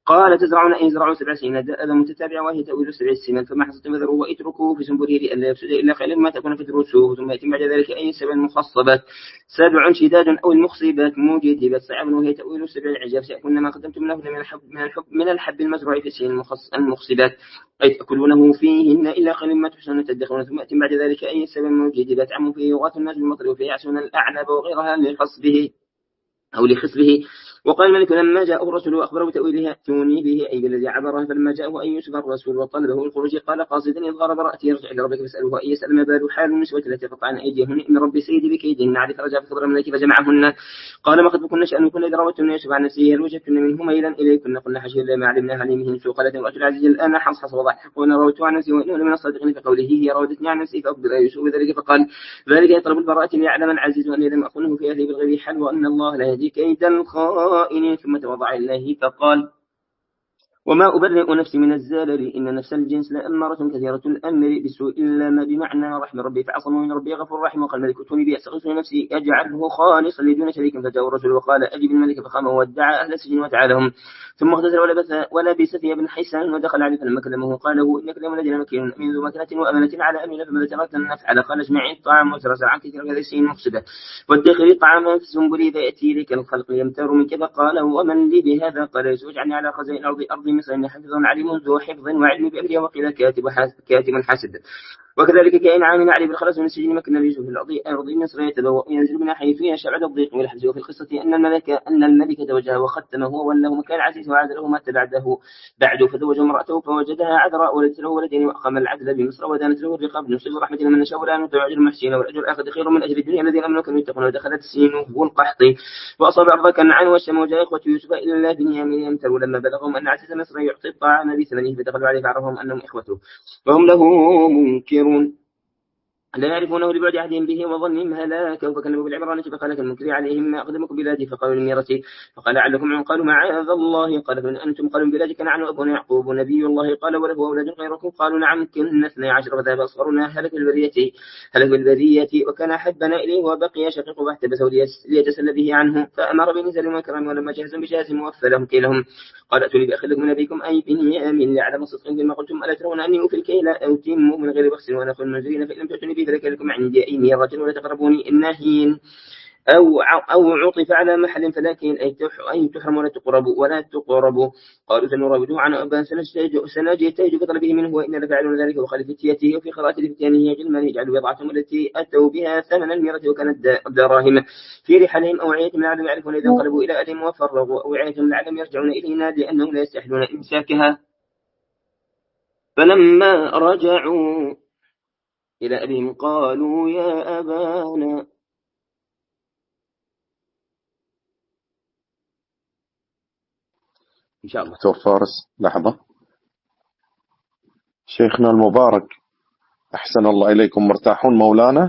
قال تزرعون أن يزرعون سبع سنين دابا متتابعة وهي تأويل سبع سنين فما حصدتم فذروه واتركوه في سنبله لئلا يفسد إلا قليلا مما تكون فتروسوه ثم يأتي بعد ذلك أي سبع مخصبات سبع شداد أو المخصبات موجدات صعب وهي تأويل سبع العجاب سيأكلن ما قدمتم له من الحب من الحب من الحب المزروع في السنين المخصبات أي تأكلونه فيهن إلا قليلا ما تحسنون تدخرون ثم يأتي بعد ذلك أي سبع موجدات عم فيه يغاث الناس بالمطر وفيه يعصون الأعناب وغيرها لحصبه أو لخصبه. وقال الملك لما جاءه الرسول وأخبره بتأويله ائتوني به أي بالذي عبره فلما جاءه أن يوسف الرسول وطلبه الخروج قال قاصدا إذ غرب رأتي يرجع إلى ربك فاسأله أن يسأل ما بال حال النسوة التي قطعن أيديهن إن ربي سيدي بكيدهن عرف رجع فخبر الملك فجمعهن قال ما خطبكن شأنكن إذا راوتن يوسف عن نفسه هل وجدتن منه ميلا إليكن قلنا حاشا لله ما علمنا عليهم سوء قالت امرأة العزيز الآن حصحص وضحك وأنا راودته عن نفسي وإنه من الصادقين في قوله هي راودتني عن نفسي فأخبر يوسف بذلك فقال ذلك يطلب البراءة ليعلم العزيز أني لم أخنه في أهله بالغيب حل وأن الله لا يهدي كيد الخائنين ثم توضع الله فقال وما أبرئ نفسي من الزلل إن نفس الجنس لأمارة كثيرة الأمر بالسوء إلا ما بمعنى رحم ربي فعصموا من ربي غفور رحيم وقال الملك ائتوني به أستغيث نفسي أجعله خالصا لدون شريك فجاء الرجل وقال أجب الملك فقام ودعا أهل السجن وتعالهم ثم اغتسل ولبس ولبس ثيابا حسان ودخل عليه فلما كلمه قال له إنك لم لدينا مكين من ذو مكانة وأمانة على أمرنا فماذا ترى أن نفعل قال اجمعي الطعام وسرس عن كثير هذه السنين مفسدة وادخري طعاما في السنبل إذا يأتي لك الخلق يمتر منك فقال ومن لي بهذا قال يسوع اجعلني على خزائن الأرض أرض مصر إني حفظ عليم ذو حفظ وعلم بأمري وقيل كاتب كاتب حاسد وكذلك كائن عامل علي بالخلاص من السجن مكن يوسف في الأرض أرض مصر يتبوأ ينزل من حيث يشاء بعد الضيق والحبس وفي القصة أن الملك أن الملك توجه وختمه وله مكان عزيز وعاد له مات بعده بعده فزوج امرأته فوجدها عذراء ولدت له ولدين وأقام العدل بمصر ودانت له الرقاب نصيب رحمة من نشاء ولا نطيع أجر المحسنين والأجر الآخر خير من أجر الدنيا الذين آمنوا كانوا يتقون ودخلت السنين والقحط وأصاب أرض كنعان والشام وجاء إخوة يوسف إلا بنيامين يمتروا لما بلغهم أن عزيز مصر يعطي الطعام بثمنه فدخلوا عليه فعرفهم أنهم إخوته وهم له منكرون لا يعرفونه لبعد عهدهم به وظنهم هلاكه فكلموا بالعبرانة فقال المنكر عليهم ما أقدمكم بلادي فقالوا لميرتي فقال لعلكم عن قالوا معاذ الله قال فإن أنتم قالوا بلادي كنعان وأبونا يعقوب نبي الله قال وله أولاد غيركم قالوا نعم كنا اثني عشر فذهب أصغرنا هلك البرية هلك البرية وكان أحبنا إليه وبقي شقيق فاحتبسه ليتسلى به عنه فأمر بنزل وكرم ولما جهزهم بجهاز وفى لهم كيلهم قال أتوني بأخ لكم من أبيكم أي بنيامين ليعلم صدقا فيما قلتم ألا ترون أني أوفي الكيل أتم من غير بخس وأنا أخو المنزلين فإن لم تأتوني به فلك لكم عندي أي ميرة ولا تقربوني الناهين أو أو عطف على محل فلكن أي تحرم ولا تقرب ولا تقرب قالوا سنراوده عن أبان سنجتهد في طلبه منه وإن لفعلون ذلك وخلف فتيته وفي قراءة لفتيانه يجل يجعلوا بضعتهم التي أتوا بها ثمن الميرة وكانت دراهم في رحلهم أوعية لعلهم يعرفون إذا انقلبوا إلى أهلهم وفرغوا أوعية لعلهم يرجعون إلينا لأنهم لا يستحلون إمساكها فلما رجعوا إلى أبيهم قالوا يا أبانا إن شاء الله. دكتور فارس لحظة. شيخنا المبارك أحسن الله إليكم مرتاحون مولانا؟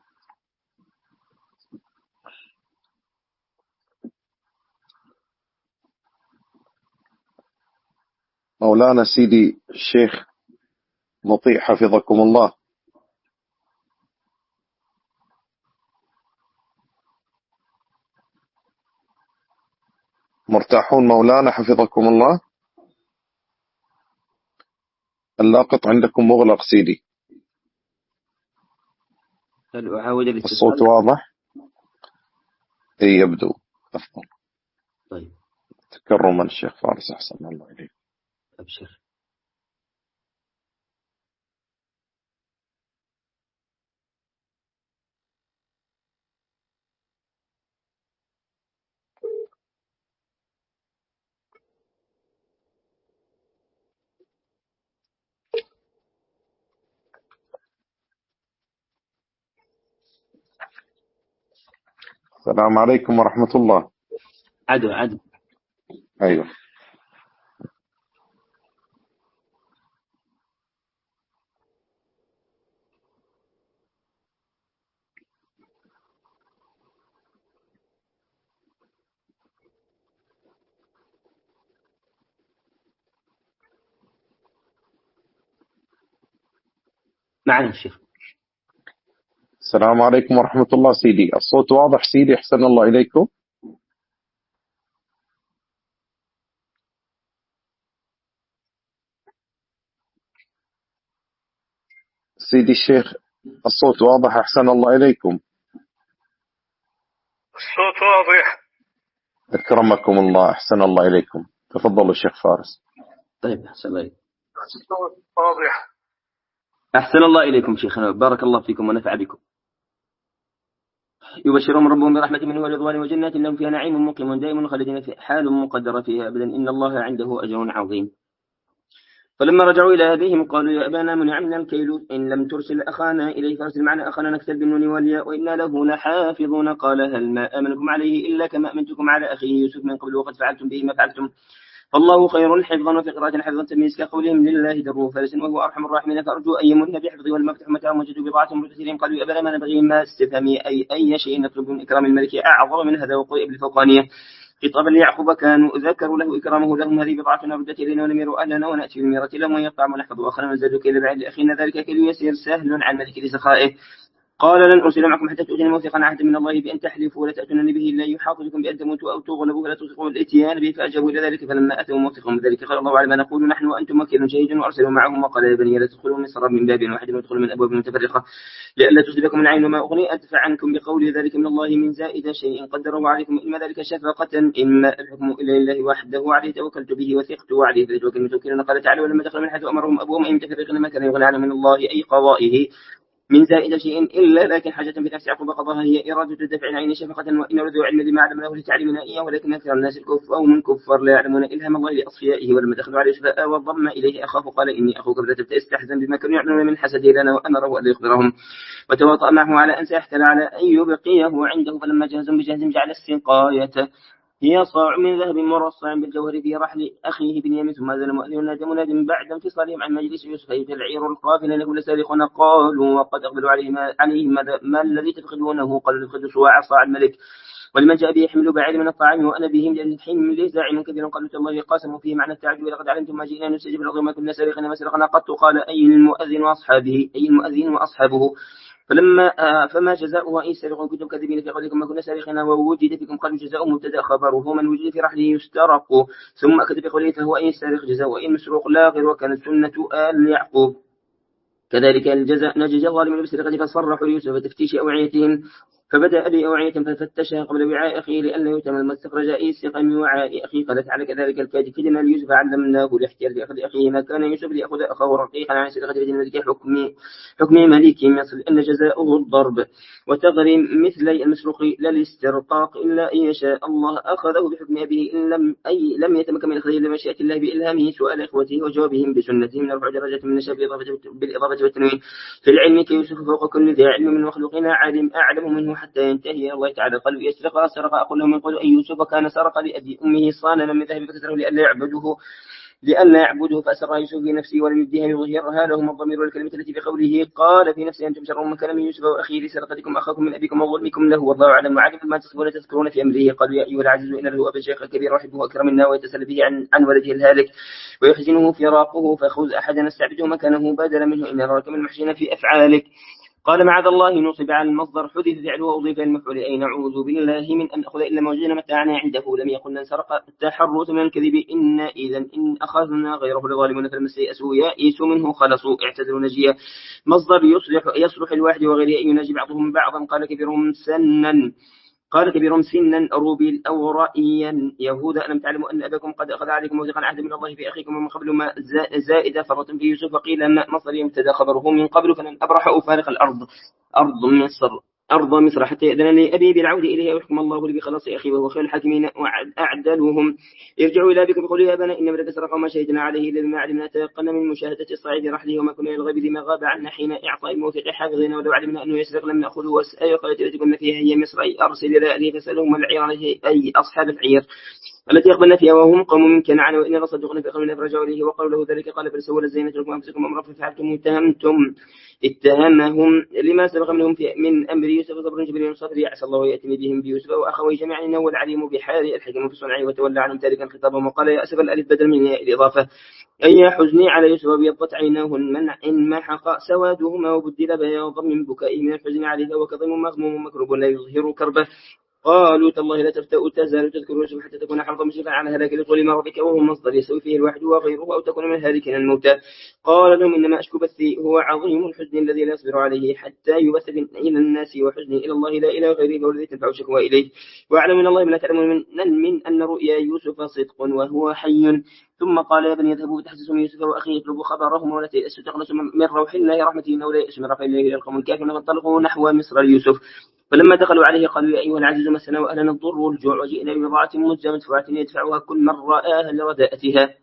مولانا سيدي الشيخ مطيع حفظكم الله. مرتاحون مولانا حفظكم الله؟ اللاقط عندكم مغلق سيدي. الصوت واضح؟ اي يبدو أفضل. طيب تكرما الشيخ فارس أحسن الله إليك. أبشر. السلام عليكم ورحمة الله. عدو عدو. أيوه. معنا الشيخ. السلام عليكم ورحمة الله سيدي. الصوت واضح سيدي أحسن الله إليكم. سيدي الشيخ الصوت واضح أحسن الله إليكم. الصوت واضح. أكرمكم الله أحسن الله إليكم. تفضلوا الشيخ فارس. طيب أحسن الله إليكم. الصوت واضح. أحسن الله إليكم شيخنا، بارك الله فيكم ونفع بكم. يبشرهم ربهم برحمة منه ورضوان وجنات لهم فيها نعيم مقيم دائم خالدين فيها حال مقدرة فيها أبدا إن الله عنده أجر عظيم. فلما رجعوا إلى أبيهم قالوا يا أبانا منع منا الكيل إن لم ترسل أخانا إليه فارسل معنا أخانا نكتل بالنون والياء وإنا له لحافظون. قال هل ما آمنكم عليه إلا كما أمنتكم على أخيه يوسف من قبل وقد فعلتم به ما فعلتم فالله خير حفظا وفي قراءة حفظا تمييز كقولهم لله دره فارس وهو أرحم الراحمين فأرجو أن يمن بحفظه والمفتح متاعهم وجدوا بضاعتهم متسيرين. قالوا يا أبانا ما نبغي ما استفهامي أي أي شيء نطلب من إكرام الملك أعظم من هذا وقوي بالفوقانية. خطابا ليعقوب كانوا ذكروا له إكرامه لهم هذه بضاعتنا ردت إلينا ونمير أهلنا ونأتي بالميرة لهم ويطعم ونحفظ وأخرنا نزداد كيل بعد أخينا ذلك كيل يسير سهل عن ملك لسخائه. قال لن أرسل معكم حتى تؤتوني موثقا عهدا من الله بأن تحلفوا ولا تأتونني به إلا يحاط بكم بأن تموتوا أو تغلبوا فلا تصدقوا الإتيان به. فأجابوا إلى ذلك فلما أتوا موثقهم بذلك قال الله على ما نقول نحن وأنتم وكيل شهيد وأرسلوا معهم وقال يا بني لا تدخلوا مصر من باب واحد وادخلوا من أبواب متفرقة لئلا تصيبكم العين وما أغني أدفع عنكم بقول ذلك من الله من زائد شيء قدره عليكم إما ذلك شفقة إما الحكم إلا لله وحده وعليه توكلت به وثقت وعليه فليتوكل المتوكلون. قال تعالى ولما دخل من حيث أمرهم أبوهم أن متفرقين ما كان يغني عنهم من الله أي قضائه من زائد شيء إلا لكن حاجة بنفس يعقوب قضاها هي إرادة الدفع العين شفقة وإن ردوا علم بما علمناه لتعلمنا إياه ولكن أكثر الناس الكفر أو من كفر لا يعلمون إلهام الله لأصفيائه. ولما دخلوا عليه شفاء وضم إليه أخاه قال إني أخوك فلا تبتئس تحزن بما كانوا يعملون من حسد لنا وأمره أن يخبرهم وتواطأ معه على أن سيحتل على أن يبقيه عنده. فلما جهزهم بجهزهم جعل السقاية هي صاع من ذهب مرصع بالجوهر في رحل أخيه بنيامين ثم أذن مؤذن نادى مناد بعد انفصالهم عن مجلس يوسف العير القافل لكم لسارقون. قالوا وقد أقبلوا عليهم عليهم ما الذي تفقدونه؟ قالوا نفقد صواع صاع الملك ولمن جاء به يحمل بعير من الطعام وأنا بهم للحمل زاعم كثير. قالوا الله قاسموا فيه معنى التعجب لقد علمتم ما جئنا نستجيب الأرض ما كنا سارقين ما سرقنا قط. قال أي المؤذن وأصحابه أي المؤذن وأصحابه فلما آه فما جزاؤه إن سرقوا كنتم كاذبين في قولكم ما كنا سارقين ووجد فيكم قالوا جزاؤه مبتدأ خبره من وجد في رحله يسترق ثم أكد بقوله فهو إن سارق جزاؤه إن مسروق لا غير وكانت سنة آل يعقوب كذلك الجزاء نجزي الظالمين بالسرقة. فصرحوا ليوسف تفتيش أوعيتهم فبدأ بأوعية ففتشها قبل وعاء أخيه لئلا يتم ما استخرج إيسقا من وعاء أخيه. قالت على كذلك الكاذب كدنا ليوسف علمناه الاحتيال بأخذ أخيه ما كان يوسف ليأخذ أخاه رقيقا عن سرقة بدين الملك حكم حكم ملك مصر أن جزاؤه الضرب وتغريم مثل المسروق لا الاسترقاق إلا أن يشاء الله أخذه بحكم أبيه إن لم أي لم يتمكن من أخذه لمشيئة الله بإلهامه سؤال إخوته وجوابهم بسنته من رفع درجة من نشاء بالإضافة والتنوين في العلم كيوسف فوق كل ذي علم من مخلوقين عالم أعلم منه حتى ينتهي الله تعالى. قالوا يسرق سرق أقول لهم من قول أي يوسف كان سرق لأبي أمه صانا من ذهب فكسره لئلا يعبده لئلا يعبده فأسر يوسف في نفسه ولم يبديها ليظهرها لهم الضمير والكلمة التي في قوله قال في نفسه أنتم شر من كلام يوسف وأخيه لسرقتكم أخاكم من أبيكم وظلمكم له والله أعلم وعلم ما تصفون تذكرون في أمره. قالوا يا أيها العزيز إن له أبا شيخا كبيرا وحبه أكرم منا ويتسل به عن, عن ولده الهالك ويحزنه فراقه فخذ أحدا نستعبده مكانه بدلا منه إن نراك من المحسنين في أفعالك. قال معاذ الله نصب على المصدر حدث فعله وأضيف المفعول أي نعوذ بالله من أن نأخذ إلا ما وجدنا متاعنا عنده لم يقل لن سرق التحرز من الكذب إن إذا إن أخذنا غيره لظالمون فلما استيئسوا يائسوا منه خلصوا اعتذروا نجيا. مصدر يصلح يصلح الواحد وغيره أن يناجي بعضهم بعضا. قال كبيرهم سنا قال كبيرهم سنا روبيل أو رأيا يهوذا ألم تعلموا أن أباكم قد أخذ عليكم موثقا عهدا من الله في أخيكم ومن قبل ما زائدة فرة في يوسف وقيل أن مصر يمتدى خبره من قبل فلن أبرح أفارق الأرض أرض مصر أرض مصر حتى يأذن لي أبي بالعودة إليها ويحكم الله لي بخلاص أخي وهو خير الحاكمين وأعدلهم. ارجعوا إلى أبيكم بقولوا يا أبانا إن ملك سرق وما شهدنا عليه إلا بما علمنا تيقنا من مشاهدة الصعيد رحله وما كنا للغيب لما غاب عنا حين إعطاء الموثق حافظين ولو علمنا أنه يسرق لم نأخذه وسأل قالت التي كنا فيها هي مصر أي أرسل إلى أهله فسألهم العير أي أصحاب العير التي يقبلنا فيها وهم قوم من كنعان وإن لصدقنا في قولنا فرجعوا إليه وقالوا له ذلك قال بل سولت زينة لكم أنفسكم أمرا ففعلتم اتهمتم اتهمهم لما سبق منهم في من أمر يوسف صبر جبريل صدر يعسى الله يأتي بهم بيوسف وأخوي جميعا إنه العليم بحال الحكم في صنعه وتولى عنهم تاركا خطابهم وقال يا أسف الألف بدل من الإضافة أي حزني على يوسف وبيضت عيناه المنع إن ما حق سوادهما وبدل بياضا من بكائه من الحزن عليه وكظم مغموم مكروب لا يظهر كربه قالوا تالله لا تفتأ تزال تذكر يوسف حتى تكون حرضا مشرفا على هلاك لطول ما ربك وهو مصدر يسوي فيه الواحد وغيره أو تكون من الهالكين الموتى. قال لهم إنما أشكو بثي هو عظيم الحزن الذي لا يصبر عليه حتى يبث إلى الناس وحزني إلى الله لا إلى غيره والذي تنفع شكوى إليه وأعلم من الله ما لا تعلمون من, من أن رؤيا يوسف صدق وهو حي. ثم قال يا بني يذهبوا تحسسوا من يوسف وأخيه يطلبوا خبرهم ولا تيأسوا تقنطوا من روح الله رحمته إنه لا يأس من روح الله إلا القوم الكافرون فانطلقوا نحو مصر ليوسف. فلما دخلوا عليه قالوا يا أيها العزيز مسنا وأهلنا الضر والجوع وجئنا ببضاعة مزجاة مدفوعة يدفعها كل من رآها لرداءتها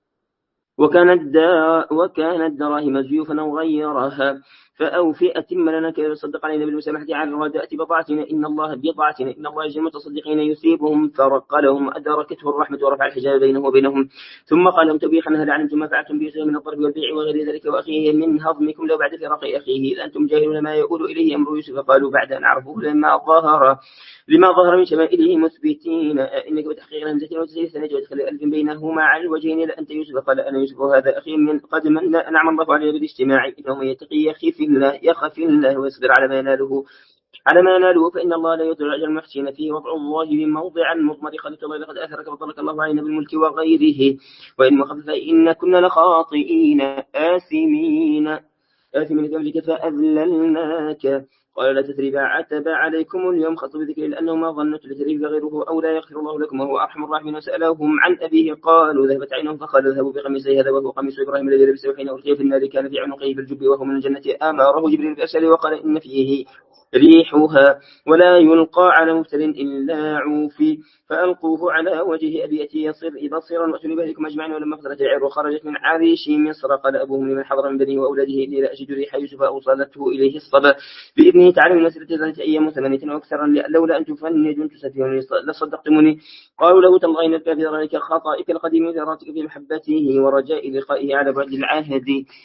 وكانت دا وكانت دراهم زيوفا وغيرها فأوفي أتم لنا كي يصدق علينا بالمسامحة على الرداءة بضاعتنا إن الله بضاعتنا إن الله يجزي المتصدقين يثيبهم فرق لهم أدركته الرحمة ورفع الحجاب بينه وبينهم. ثم قال لهم توبيخا هل علمتم ما فعلتم بيوسف من الضرب والبيع وغير ذلك وأخيه من هضمكم لو بعد فراق أخيه إذا أنتم جاهلون ما يقول إليه أمر يوسف قالوا بعد أن عرفوه لما ظهر لما ظهر من شمائله مثبتين إنك بتحقيق الهمزة وتسجيل السنة وادخل ألف بينهما على الوجهين لأنت يوسف قال أنا يوسف وهذا أخي من قد من نعم الله عليه بالاجتماع إنه من يتقي يخف الله يخف الله ويصبر على ما يناله على ما يناله فإن الله لا يضيع أجر المحسنين فيه وضع الله بموضع المضمر خلت الله لقد أثرك فضلك الله علينا بالملك وغيره وإن مخفف فإن كنا لخاطئين آثمين آثمين بأمرك فأذللناك قال لا تثريب عتب عليكم اليوم خطب ذكر لأنه ما ظنت لتثريب غيره أو لا يغفر الله لكم وهو أرحم الراحمين وسألهم عن أبيه قالوا ذهبت عينهم فقال اذهبوا بقميصه هذا وهو قميص إبراهيم الذي لبسه حين ألقي في النار كان في عنقه بالجب وهو من الجنة آمره جبريل بأسره وقال إن فيه ريحها ولا يلقى على مبتل إلا عوفي فألقوه على وجه أبي أتي يصر بصيرا وأتوا بأهلكم أجمعين ولما فضلت العير وخرجت من عريش مصر قال أبوهم لمن حضر من بنيه وأولاده إني لا أجد ريح يوسف أوصلته إليه الصبا بإذنه تعالى من مسيرة ثلاثة أيام ثمانية وأكثر لولا أن تفندوا تسفهوني لصدقتموني قالوا له تالله نبقى في ذلك خطائك القديم ذراتك في محبته ورجاء لقائه على بعد العهد.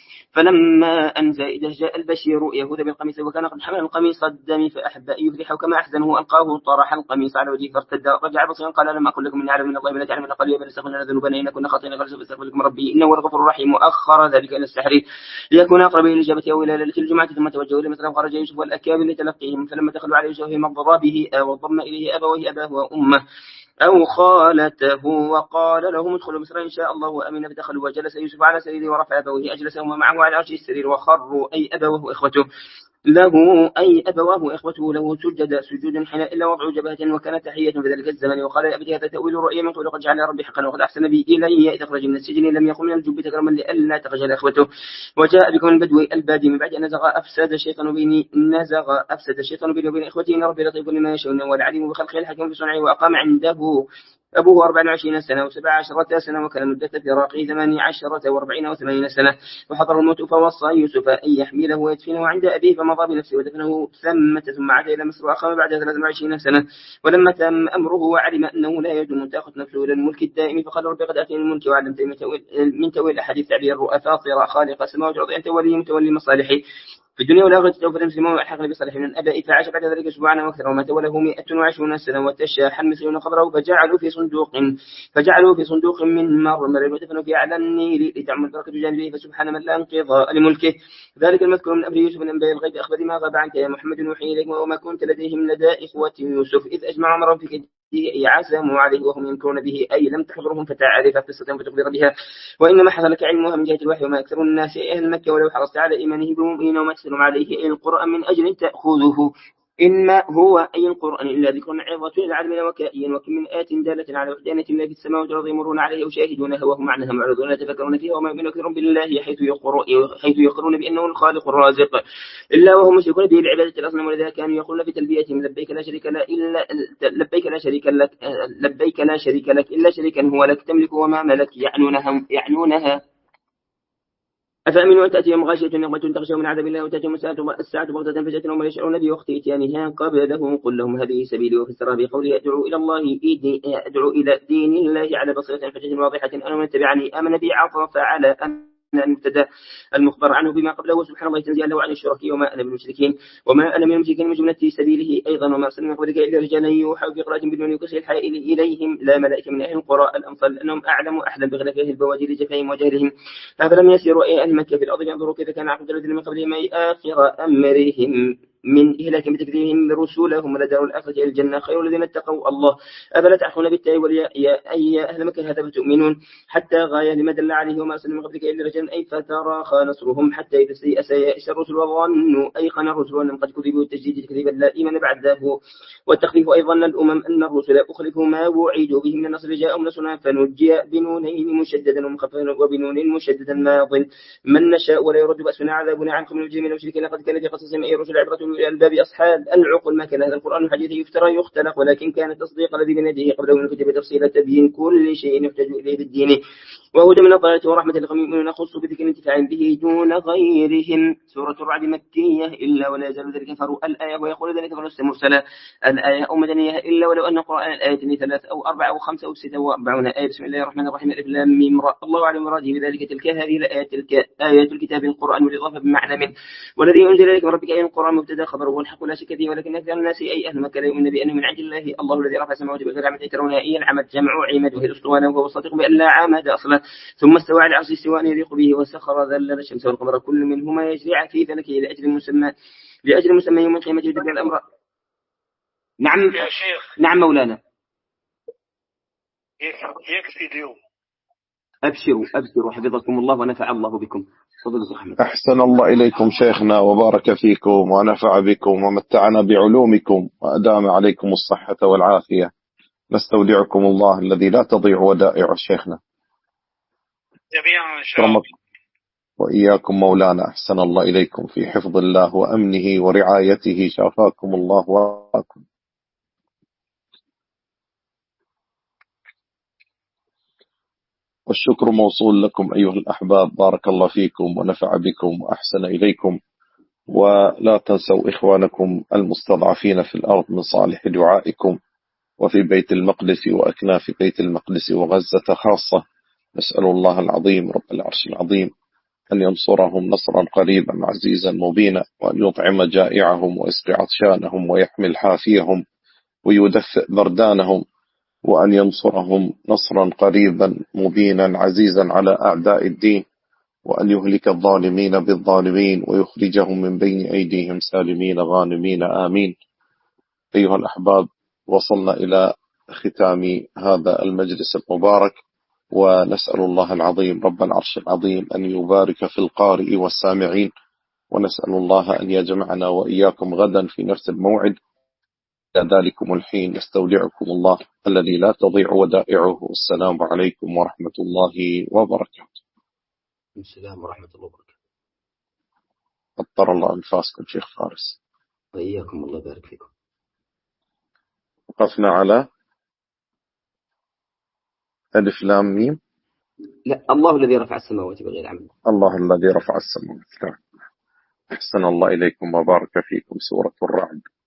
فلما أن زائده جاء البشير يهود بالقميص وكان قد حمل القميص الدم فأحب أن يفرحه كما أحزنه ألقاه طرح القميص على وجهه فارتد رجع بصيرا قال لم أقل لكم من أعلم من الله ولا تعلمون قال يا بني استغفروا لنا ذنوبنا إن كنا خاطئين فلسوف أستغفر لكم ربي إنه هو الغفور الرحيم وأخر ذلك إلى السحر ليكون أقرب إلى الإجابة أو إلى ليلة الجمعة ثم توجهوا إلى مصر وخرج يوسف والأكابر لتلقيهم فلما دخلوا على يوسف مضربه وضم إليه أبويه أباه وأمه أو خالته وقال لهم ادخلوا مصر إن شاء الله وأمن فدخلوا وجلس يوسف على سريره ورفع أبويه أجلسهما معه على عرش السرير وخروا أي أبوه إخوته له أي أبواه إخوته له سجد سجودا حين إلا وضع جبهة وكان تحية في ذلك الزمن وقال يا أبتي هذا تأويل الرؤيا من قبل قد جعل ربي حقا وقد أحسن بي إلي إذ أخرج من السجن لم يقم من الجب تكرما لئلا تخجل إخوته وجاء بكم البدو البادي من بعد أن نزغ أفسد الشيطان بيني نزغ أفسد الشيطان بيني وبين إخوتي إن ربي لطيف لما يشاء والعليم بخلقه الحكيم بصنعه وأقام عنده أبوه أربع وعشرين سنة وسبع عشرة سنة وكان مدة فراقه ثمان عشرة وأربعين وثمانين سنة وحضر الموت فوصى يوسف أن يحمله ويدفنه عند أبيه فمضى بنفسه ودفنه ثمة ثم عاد إلى مصر وأقام بعد ثلاث وعشرين سنة ولما تم أمره وعلم أنه لا يجوز أن تأخذ نفسه إلى الملك الدائم فقال ربي قد أتيني الملك وعلمتني من تأويل الأحاديث تعبير الرؤى فاطر خالق السماوات والأرض أنت ولي متولي مصالحي في الدنيا والآخرة توفى المسلمون والحق بصالح من الآباء فعاش بعد ذلك أسبوعا وأكثر ومات وله مئة وعشرون سنة وتشاح المسلمون قبره فجعلوا في صندوق فجعلوا في صندوق من مرمر ودفنوا في أعلى النيل لتعمل بركة جانبه فسبحان من لا انقضاء لملكه ذلك المذكور من أمر يوسف من أنباء الغيب أخبر ما غاب عنك يا محمد نوحي إليك وما كنت لديهم لدى إخوة يوسف إذ أجمع أمرهم في كده عزموا عليه وهم ينكرون به أي لم تحضرهم فتعرف قصتهم فتخبر بها وإنما حصل لك علمها من جهة الوحي وما أكثر الناس أهل مكة ولو حرصت على إيمانه بمؤمنين وما تسلم عليه أي القرآن من أجل تأخذه إنما هو أي القرآن إلا ذكر عظة للعالمين وكائيا وكم من آت دالة على وحدانية الله في السماوات والأرض يمرون عليه وشاهدونها وهم عنها معرضون يتفكرون فيها وما يؤمن أكثر بالله حيث حيث يقرون بأنه الخالق الرازق إلا وهم مشركون به العبادة الأصنام ولذا كانوا يقولون في تلبيتهم لبيك لا شريك لا إلا لبيك لا شريك لك لبيك لا شريك لك إلا شريكا هو لك تملك وما ملك يعنونها يعنونها أفأمنوا أن تأتيهم غاشية نغمة تغشى من عذاب الله وتأتيهم الساعة بغتة فجأة وما يشعرون بوقت إتيانها قبله قل لهم هذه سبيلي وفسرها بقوله أدعو إلى الله أدعو إلى دين الله على بصيرة فجأة واضحة أنا من تبعني آمن بي عطف على أن المبتدا المخبر عنه بما قبله سبحان الله تنزيها له عن الشركاء وما أنا من المشركين وما أنا من المشركين من جملة سبيله أيضا وما أرسلنا من قبلك إلا رجالا يوحى بقراءة بدون يكسر الحياء إليهم لا ملائكة من أهل القرى الأمثال لأنهم أعلم أحلم بغلفه البوادر جفاهم وجهلهم أفلم يسيروا أي أهل مكة في الأرض ينظروا كيف كان عقد الذين من قبلهم أي آخر أمرهم من إهلاك بتكذيبهم رسولهم ولدار الآخرة إلى الجنة خير الذين اتقوا الله. أفلا تعقلون بالتالي وليا يا أي أهل مكة هذا فتؤمنون حتى غاية لما دل عليه وما أرسلنا من قبلك إلا رجلا أي فتراخى نصرهم حتى إذا استيأس يائس الرسل وظنوا أيقن الرسل أنهم قد كذبوا التجديد تكذيبا لا إيمان بعده والتخفيف أيضا الأمم أن الرسل أخلفوا ما وعدوا به من النصر جاءهم نصرنا فنجي بنونين مشددا ومخففا وبنون مشددا ماض من نشاء ولا يرد بأسنا عذابنا عنكم من المجرمين والمشركين لقد كان في قصصهم أي رسل عبرة إلى الباب أصحاب العقل ما كان هذا القرآن الحديث يفترى يختلق ولكن كان التصديق الذي بين يديه قبله من الكتب تفصيل تبيين كل شيء يحتاج إليه بالدين وهدى من الضلالة ورحمة لقوم يؤمنون نخص بذكر انتفاع به دون غيرهم. سورة الرعد مكية إلا ولا يزال ذلك كفروا الآية ويقول ذلك فلست مرسلة الآية أو مدنية إلا ولو أن قرآن الآية ثلاث أو أربعة أو خمسة أو ستة وأربعون آية. بسم الله الرحمن الرحيم ألف لام ميم را الله أعلم مراده بذلك تلك هذه الآيات تلك آيات الكتاب القرآن والإضافة بمعنى منه والذي أنزل إليك من ربك أي القرآن مبتدأ خبره والحق لا شك فيه ولكن أكثر الناس أي أهل مكة لا يؤمن بأنه من عند الله الله الذي رفع السماوات بغير عمد ترونها أي العمد جمع عمد وهي الأسطوانة وهو الصادق بأن لا عمد أصلا ثم استوى على العرش استواء يليق به وسخر ذل الشمس والقمر كل منهما يجري في فلكه لأجل مسمى لأجل مسمى يوم القيامة يدبر الأمر. نعم يا شيخ. نعم مولانا. يكفي اليوم. أبشروا أبشروا حفظكم الله ونفع الله بكم. أحسن الله إليكم شيخنا وبارك فيكم ونفع بكم ومتعنا بعلومكم وأدام عليكم الصحة والعافية. نستودعكم الله الذي لا تضيع ودائع شيخنا جميعا إن شاء الله. وإياكم مولانا. أحسن الله إليكم في حفظ الله وأمنه ورعايته. شافاكم الله وآكم. والشكر موصول لكم أيها الأحباب. بارك الله فيكم ونفع بكم وأحسن إليكم. ولا تنسوا إخوانكم المستضعفين في الأرض من صالح دعائكم وفي بيت المقدس وأكناف بيت المقدس وغزة خاصة. نسأل الله العظيم رب العرش العظيم أن ينصرهم نصرا قريبا عزيزا مبينا وأن يطعم جائعهم ويسقي عطشانهم ويحمل حافيهم ويدفئ بردانهم وأن ينصرهم نصرا قريبا مبينا عزيزا على أعداء الدين وأن يهلك الظالمين بالظالمين ويخرجهم من بين أيديهم سالمين غانمين آمين. أيها الأحباب وصلنا إلى ختام هذا المجلس المبارك ونسأل الله العظيم رب العرش العظيم أن يبارك في القارئ والسامعين ونسأل الله أن يجمعنا وإياكم غدا في نفس الموعد. إلى ذلكم الحين يستودعكم الله الذي لا تضيع ودائعه. السلام عليكم ورحمة الله وبركاته. السلام ورحمة الله وبركاته. أطر الله أنفاسكم شيخ فارس. وإياكم الله بارك فيكم. وقفنا على ألف لام ميم. لا الله الذي رفع السماوات بغير عمد. الله الذي رفع السماوات. أحسن الله إليكم وبارك فيكم. سورة الرعد.